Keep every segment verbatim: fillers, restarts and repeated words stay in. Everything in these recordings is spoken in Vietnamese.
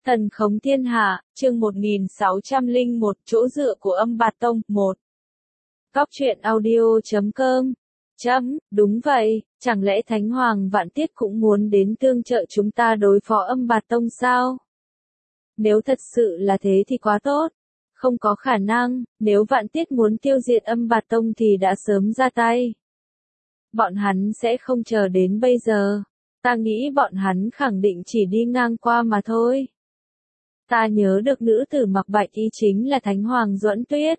Thần khống thiên hạ, chương một nghìn sáu trăm lẻ một, chỗ dựa của âm bạt tông, một. Góc truyện audio chấm com. Chấm, đúng vậy, chẳng lẽ Thánh Hoàng Vạn Tiết cũng muốn đến tương trợ chúng ta đối phó âm bạt tông sao? Nếu thật sự là thế thì quá tốt. Không có khả năng, nếu Vạn Tiết muốn tiêu diệt âm bạt tông thì đã sớm ra tay. Bọn hắn sẽ không chờ đến bây giờ. Ta nghĩ bọn hắn khẳng định chỉ đi ngang qua mà thôi. Ta nhớ được nữ tử mặc bạch y chính là Thánh Hoàng Duẫn Tuyết.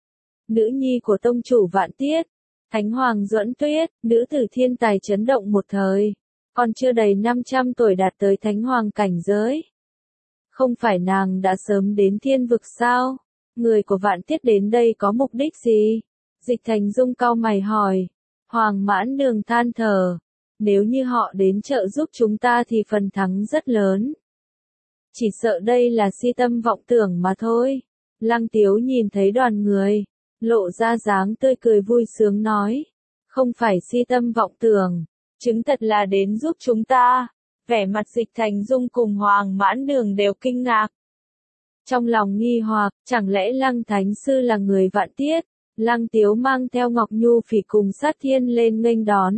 Nữ nhi của tông chủ Vạn Tiết. Thánh Hoàng Duẫn Tuyết, nữ tử thiên tài chấn động một thời. Còn chưa đầy năm trăm tuổi đạt tới Thánh Hoàng cảnh giới. Không phải nàng đã sớm đến thiên vực sao? Người của Vạn Tiết đến đây có mục đích gì? Dịch Thành Dung cau mày hỏi. Hoàng Mãn Đường than thở. Nếu như họ đến trợ giúp chúng ta thì phần thắng rất lớn. Chỉ sợ đây là si tâm vọng tưởng mà thôi. Lăng Tiếu nhìn thấy đoàn người, lộ ra dáng tươi cười vui sướng nói. Không phải si tâm vọng tưởng, chứng thật là đến giúp chúng ta. Vẻ mặt Dịch Thành Dung cùng Hoàng Mãn Đường đều kinh ngạc. Trong lòng nghi hoặc, chẳng lẽ Lăng Thánh Sư là người Vạn Tiết? Lăng Tiếu mang theo Ngọc Nhu Phỉ cùng Sát Thiên lên nghênh đón.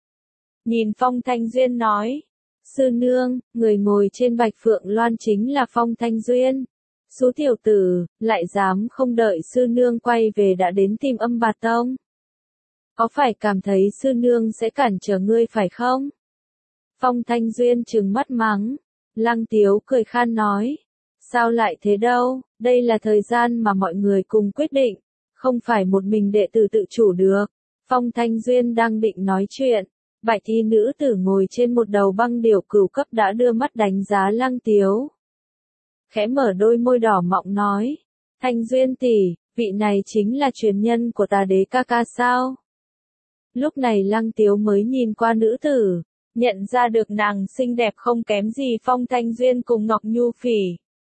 Nhìn Phong Thanh Duyên nói. Sư nương, người ngồi trên Bạch Phượng Loan chính là Phong Thanh Duyên. Số tiểu tử, lại dám không đợi sư nương quay về đã đến tìm âm bạt tông. Có phải cảm thấy sư nương sẽ cản trở ngươi phải không? Phong Thanh Duyên trừng mắt mắng. Lăng Tiếu cười khan nói. Sao lại thế đâu, đây là thời gian mà mọi người cùng quyết định. Không phải một mình đệ tử tự chủ được. Phong Thanh Duyên đang định nói chuyện. Bạch y nữ tử ngồi trên một đầu băng điểu cửu cấp đã đưa mắt đánh giá Lăng Tiếu. Khẽ mở đôi môi đỏ mọng nói. Thanh Duyên tỷ, vị này chính là truyền nhân của Tà Đế ca ca sao? Lúc này Lăng Tiếu mới nhìn qua nữ tử, nhận ra được nàng xinh đẹp không kém gì Phong Thanh Duyên cùng Ngọc Nhu Phỉ.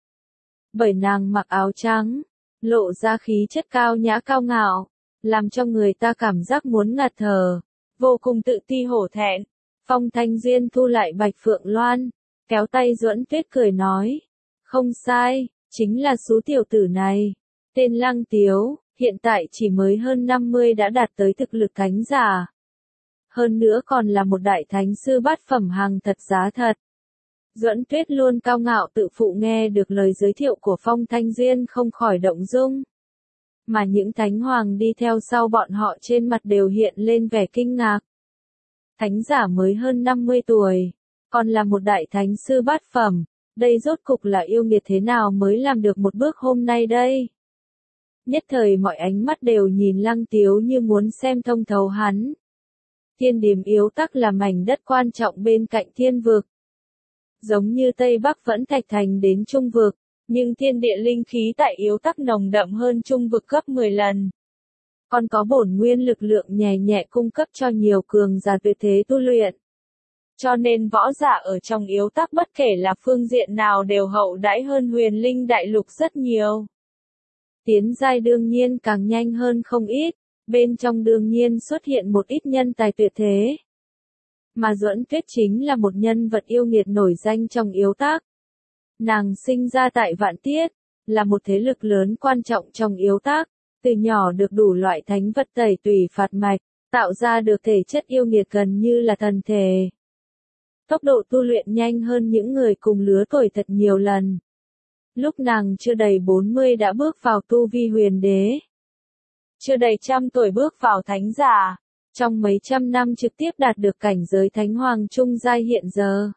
Bởi nàng mặc áo trắng, lộ ra khí chất cao nhã cao ngạo, làm cho người ta cảm giác muốn ngạt thở. Vô cùng tự ti hổ thẹn. Phong Thanh Duyên thu lại Bạch Phượng Loan, kéo tay Duẫn Tuyết cười nói. Không sai, chính là số tiểu tử này. Tên Lăng Tiếu, hiện tại chỉ mới hơn năm mươi đã đạt tới thực lực thánh giả. Hơn nữa còn là một đại thánh sư bát phẩm hàng thật giá thật. Duẫn Tuyết luôn cao ngạo tự phụ nghe được lời giới thiệu của Phong Thanh Duyên không khỏi động dung. Mà những thánh hoàng đi theo sau bọn họ trên mặt đều hiện lên vẻ kinh ngạc. Thánh giả mới hơn năm mươi tuổi, còn là một đại thánh sư bát phẩm, đây rốt cục là yêu nghiệt thế nào mới làm được một bước hôm nay đây? Nhất thời mọi ánh mắt đều nhìn Lăng Tiếu như muốn xem thông thấu hắn. Thiên Điềm Yếu Tắc là mảnh đất quan trọng bên cạnh thiên vực. Giống như Tây Bắc vẫn Thạch Thành đến Trung vực. Nhưng thiên địa linh khí tại Yếu Tắc nồng đậm hơn Trung vực gấp mười lần. Còn có bổn nguyên lực lượng nhẹ nhẹ cung cấp cho nhiều cường giả tuyệt thế tu luyện. Cho nên võ giả ở trong Yếu Tắc bất kể là phương diện nào đều hậu đãi hơn Huyền Linh Đại Lục rất nhiều. Tiến giai đương nhiên càng nhanh hơn không ít, bên trong đương nhiên xuất hiện một ít nhân tài tuyệt thế. Mà Duẫn Tuyết chính là một nhân vật yêu nghiệt nổi danh trong Yếu Tắc. Nàng sinh ra tại Vạn Tiết, là một thế lực lớn quan trọng trong Yếu Tắc, từ nhỏ được đủ loại thánh vật tẩy tùy phạt mạch, tạo ra được thể chất yêu nghiệt gần như là thần thể. Tốc độ tu luyện nhanh hơn những người cùng lứa tuổi thật nhiều lần. Lúc nàng chưa đầy bốn mươi đã bước vào tu vi huyền đế. Chưa đầy trăm tuổi bước vào thánh giả, trong mấy trăm năm trực tiếp đạt được cảnh giới thánh hoàng trung giai hiện giờ.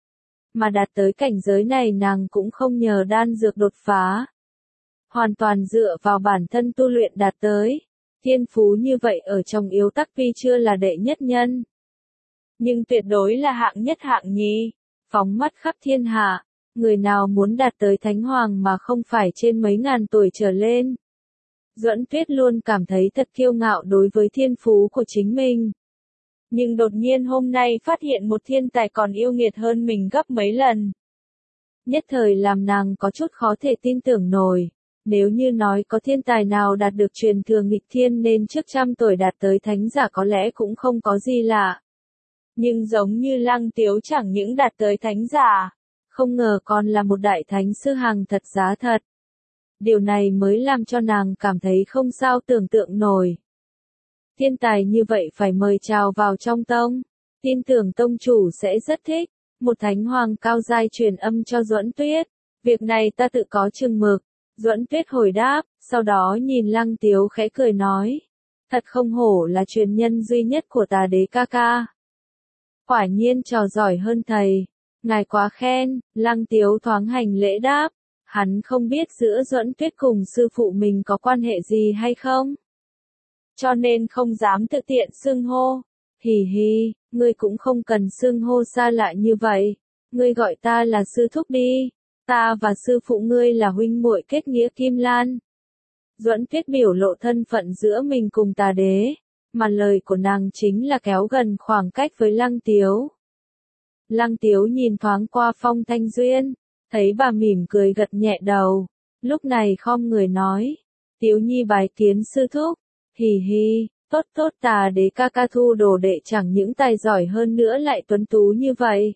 Mà đạt tới cảnh giới này nàng cũng không nhờ đan dược đột phá. Hoàn toàn dựa vào bản thân tu luyện đạt tới. Thiên phú như vậy ở trong Yếu Tắc tuy chưa là đệ nhất nhân. Nhưng tuyệt đối là hạng nhất hạng nhì. Phóng mắt khắp thiên hạ. Người nào muốn đạt tới Thánh Hoàng mà không phải trên mấy ngàn tuổi trở lên. Duẫn Tuyết luôn cảm thấy thật kiêu ngạo đối với thiên phú của chính mình. Nhưng đột nhiên hôm nay phát hiện một thiên tài còn yêu nghiệt hơn mình gấp mấy lần. Nhất thời làm nàng có chút khó thể tin tưởng nổi. Nếu như nói có thiên tài nào đạt được truyền thừa nghịch thiên nên trước trăm tuổi đạt tới thánh giả có lẽ cũng không có gì lạ. Nhưng giống như Lăng Tiếu chẳng những đạt tới thánh giả, không ngờ còn là một đại thánh sư hàng thật giá thật. Điều này mới làm cho nàng cảm thấy không sao tưởng tượng nổi. Thiên tài như vậy phải mời chào vào trong tông, tin tưởng tông chủ sẽ rất thích. Một thánh hoàng cao giai truyền âm cho Duẫn Tuyết, việc này ta tự có chừng mực. Duẫn Tuyết hồi đáp, sau đó nhìn Lăng Tiếu khẽ cười nói, thật không hổ là truyền nhân duy nhất của Tà Đế ca ca. Quả nhiên trò giỏi hơn thầy, ngài quá khen. Lăng Tiếu thoáng hành lễ đáp, hắn không biết giữa Duẫn Tuyết cùng sư phụ mình có quan hệ gì hay không, cho nên không dám tự tiện xưng hô. Hì hì, ngươi cũng không cần xưng hô xa lạ như vậy, ngươi gọi ta là sư thúc đi, ta và sư phụ ngươi là huynh muội kết nghĩa kim lan. Duẫn Tuyết biểu lộ thân phận giữa mình cùng Tà Đế, mà lời của nàng chính là kéo gần khoảng cách với Lăng Tiếu. Lăng Tiếu nhìn thoáng qua Phong Thanh Duyên, thấy bà mỉm cười gật nhẹ đầu, lúc này khom người nói, Tiếu Nhi bái kiến sư thúc. Hì hì, tốt tốt, Tà Đế ca ca thu đồ đệ chẳng những tài giỏi hơn nữa lại tuấn tú như vậy.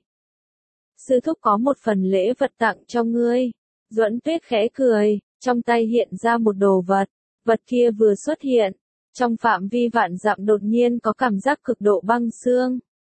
Sư thúc có một phần lễ vật tặng cho ngươi. Duẫn Tuyết khẽ cười, trong tay hiện ra một đồ vật, vật kia vừa xuất hiện, trong phạm vi vạn dặm đột nhiên có cảm giác cực độ băng xương.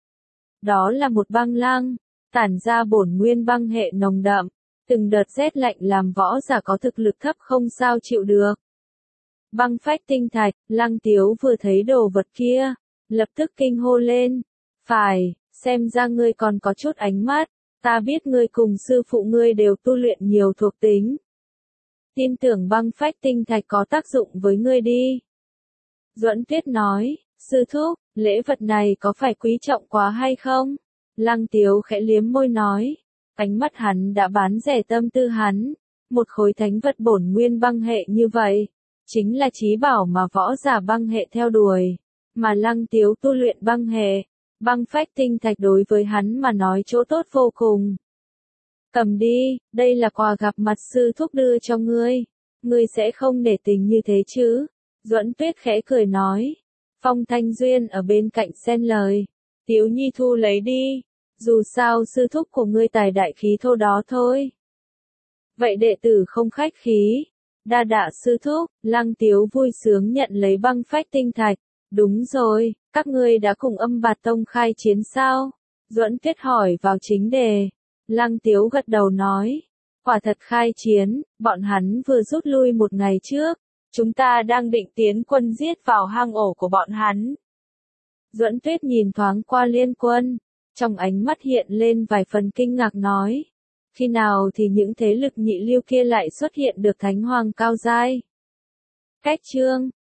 Đó là một băng lăng, tản ra bổn nguyên băng hệ nồng đậm, từng đợt rét lạnh làm võ giả có thực lực thấp không sao chịu được. Băng phách tinh thạch. Lăng Tiếu vừa thấy đồ vật kia, lập tức kinh hô lên, phải, xem ra ngươi còn có chút ánh mắt, ta biết ngươi cùng sư phụ ngươi đều tu luyện nhiều thuộc tính. Tin tưởng băng phách tinh thạch có tác dụng với ngươi đi. Duẫn Tuyết nói, sư thúc, lễ vật này có phải quý trọng quá hay không? Lăng Tiếu khẽ liếm môi nói, ánh mắt hắn đã bán rẻ tâm tư hắn, một khối thánh vật bổn nguyên băng hệ như vậy, chính là chí bảo mà võ giả băng hệ theo đuổi, mà Lăng Tiếu tu luyện băng hệ, băng phách tinh thạch đối với hắn mà nói chỗ tốt vô cùng. Cầm đi, đây là quà gặp mặt sư thúc đưa cho ngươi, ngươi sẽ không nể tình như thế chứ? Duẫn Tuyết khẽ cười nói. Phong Thanh Duyên ở bên cạnh xen lời, Tiếu Nhi thu lấy đi, dù sao sư thúc của ngươi tài đại khí thô đó thôi. Vậy đệ tử không khách khí. Đa đạ sư thúc. Lăng Tiếu vui sướng nhận lấy băng phách tinh thạch. Đúng rồi, các ngươi đã cùng Âm Bạt Tông khai chiến sao? Duẫn Tuyết hỏi vào chính đề. Lăng Tiếu gật đầu nói, quả thật khai chiến, bọn hắn vừa rút lui một ngày trước, chúng ta đang định tiến quân giết vào hang ổ của bọn hắn. Duẫn Tuyết nhìn thoáng qua Liên Quân, trong ánh mắt hiện lên vài phần kinh ngạc nói, khi nào thì những thế lực nhị lưu kia lại xuất hiện được thánh hoàng cao giai? Cách chương